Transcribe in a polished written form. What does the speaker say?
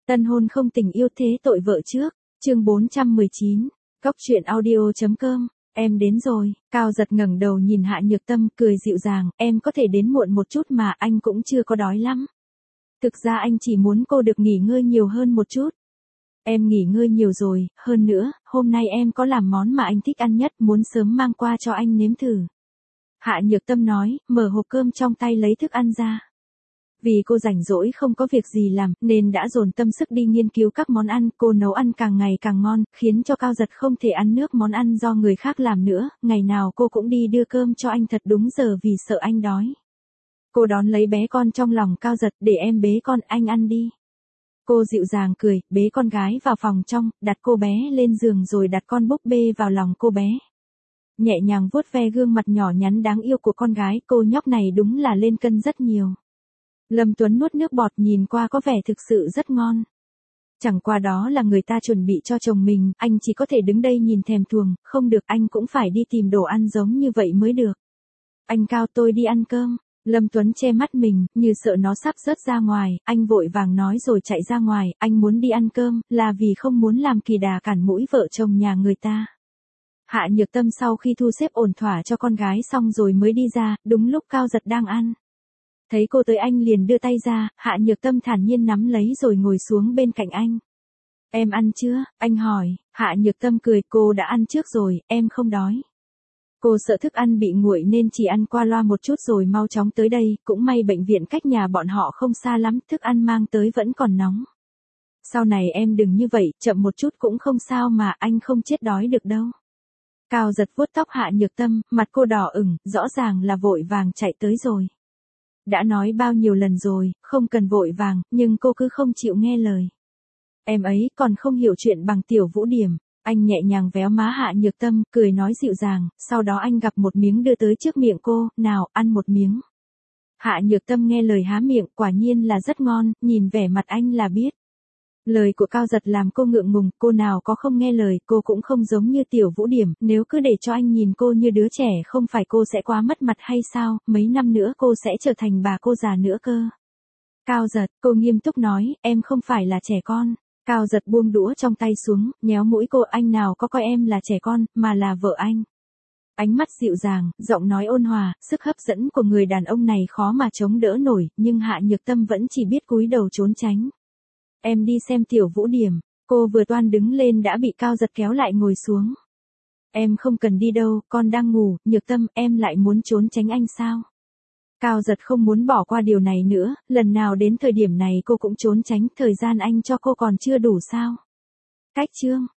Tân hôn không tình yêu thế tội vợ trước, chương 419, Cóc truyện audio.com, em đến rồi, Cao Giật ngẩng đầu nhìn Hạ Nhược Tâm cười dịu dàng, em có thể đến muộn một chút mà anh cũng chưa có đói lắm. Thực ra anh chỉ muốn cô được nghỉ ngơi nhiều hơn một chút. Em nghỉ ngơi nhiều rồi, hơn nữa, hôm nay em có làm món mà anh thích ăn nhất muốn sớm mang qua cho anh nếm thử. Hạ Nhược Tâm nói, mở hộp cơm trong tay lấy thức ăn ra. Vì cô rảnh rỗi không có việc gì làm, nên đã dồn tâm sức đi nghiên cứu các món ăn, cô nấu ăn càng ngày càng ngon, khiến cho Cao Giật không thể ăn nước món ăn do người khác làm nữa, ngày nào cô cũng đi đưa cơm cho anh thật đúng giờ vì sợ anh đói. Cô đón lấy bé con trong lòng Cao Giật, để em bế con, anh ăn đi. Cô dịu dàng cười, bế con gái vào phòng trong, đặt cô bé lên giường rồi đặt con búp bê vào lòng cô bé. Nhẹ nhàng vuốt ve gương mặt nhỏ nhắn đáng yêu của con gái, cô nhóc này đúng là lên cân rất nhiều. Lâm Tuấn nuốt nước bọt nhìn qua có vẻ thực sự rất ngon. Chẳng qua đó là người ta chuẩn bị cho chồng mình, anh chỉ có thể đứng đây nhìn thèm thuồng, không được anh cũng phải đi tìm đồ ăn giống như vậy mới được. Anh Cao tôi đi ăn cơm, Lâm Tuấn che mắt mình, như sợ nó sắp rớt ra ngoài, anh vội vàng nói rồi chạy ra ngoài, anh muốn đi ăn cơm, là vì không muốn làm kỳ đà cản mũi vợ chồng nhà người ta. Hạ Nhược Tâm sau khi thu xếp ổn thỏa cho con gái xong rồi mới đi ra, đúng lúc Cao Giật đang ăn. Thấy cô tới anh liền đưa tay ra, Hạ Nhược Tâm thản nhiên nắm lấy rồi ngồi xuống bên cạnh anh. Em ăn chưa? Anh hỏi, Hạ Nhược Tâm cười, cô đã ăn trước rồi, em không đói. Cô sợ thức ăn bị nguội nên chỉ ăn qua loa một chút rồi mau chóng tới đây, cũng may bệnh viện cách nhà bọn họ không xa lắm, thức ăn mang tới vẫn còn nóng. Sau này em đừng như vậy, chậm một chút cũng không sao mà, anh không chết đói được đâu. Cao Giật vuốt tóc Hạ Nhược Tâm, mặt cô đỏ ửng, rõ ràng là vội vàng chạy tới rồi. Đã nói bao nhiêu lần rồi, không cần vội vàng, nhưng cô cứ không chịu nghe lời. Em ấy còn không hiểu chuyện bằng Tiểu Vũ Điểm. Anh nhẹ nhàng véo má Hạ Nhược Tâm, cười nói dịu dàng, sau đó anh gắp một miếng đưa tới trước miệng cô, nào, ăn một miếng. Hạ Nhược Tâm nghe lời há miệng, quả nhiên là rất ngon, nhìn vẻ mặt anh là biết. Lời của Cao Giật làm cô ngượng ngùng, cô nào có không nghe lời, cô cũng không giống như Tiểu Vũ Điểm, nếu cứ để cho anh nhìn cô như đứa trẻ không phải cô sẽ quá mất mặt hay sao, mấy năm nữa cô sẽ trở thành bà cô già nữa cơ. Cao Giật, cô nghiêm túc nói, em không phải là trẻ con. Cao Giật buông đũa trong tay xuống, nhéo mũi cô, anh nào có coi em là trẻ con, mà là vợ anh. Ánh mắt dịu dàng, giọng nói ôn hòa, sức hấp dẫn của người đàn ông này khó mà chống đỡ nổi, nhưng Hạ Nhược Tâm vẫn chỉ biết cúi đầu trốn tránh. Em đi xem Tiểu Vũ Điểm, cô vừa toan đứng lên đã bị Cao Giật kéo lại ngồi xuống. Em không cần đi đâu, con đang ngủ, Nhược Tâm, em lại muốn trốn tránh anh sao? Cao Giật không muốn bỏ qua điều này nữa, lần nào đến thời điểm này cô cũng trốn tránh, thời gian anh cho cô còn chưa đủ sao? Cách chương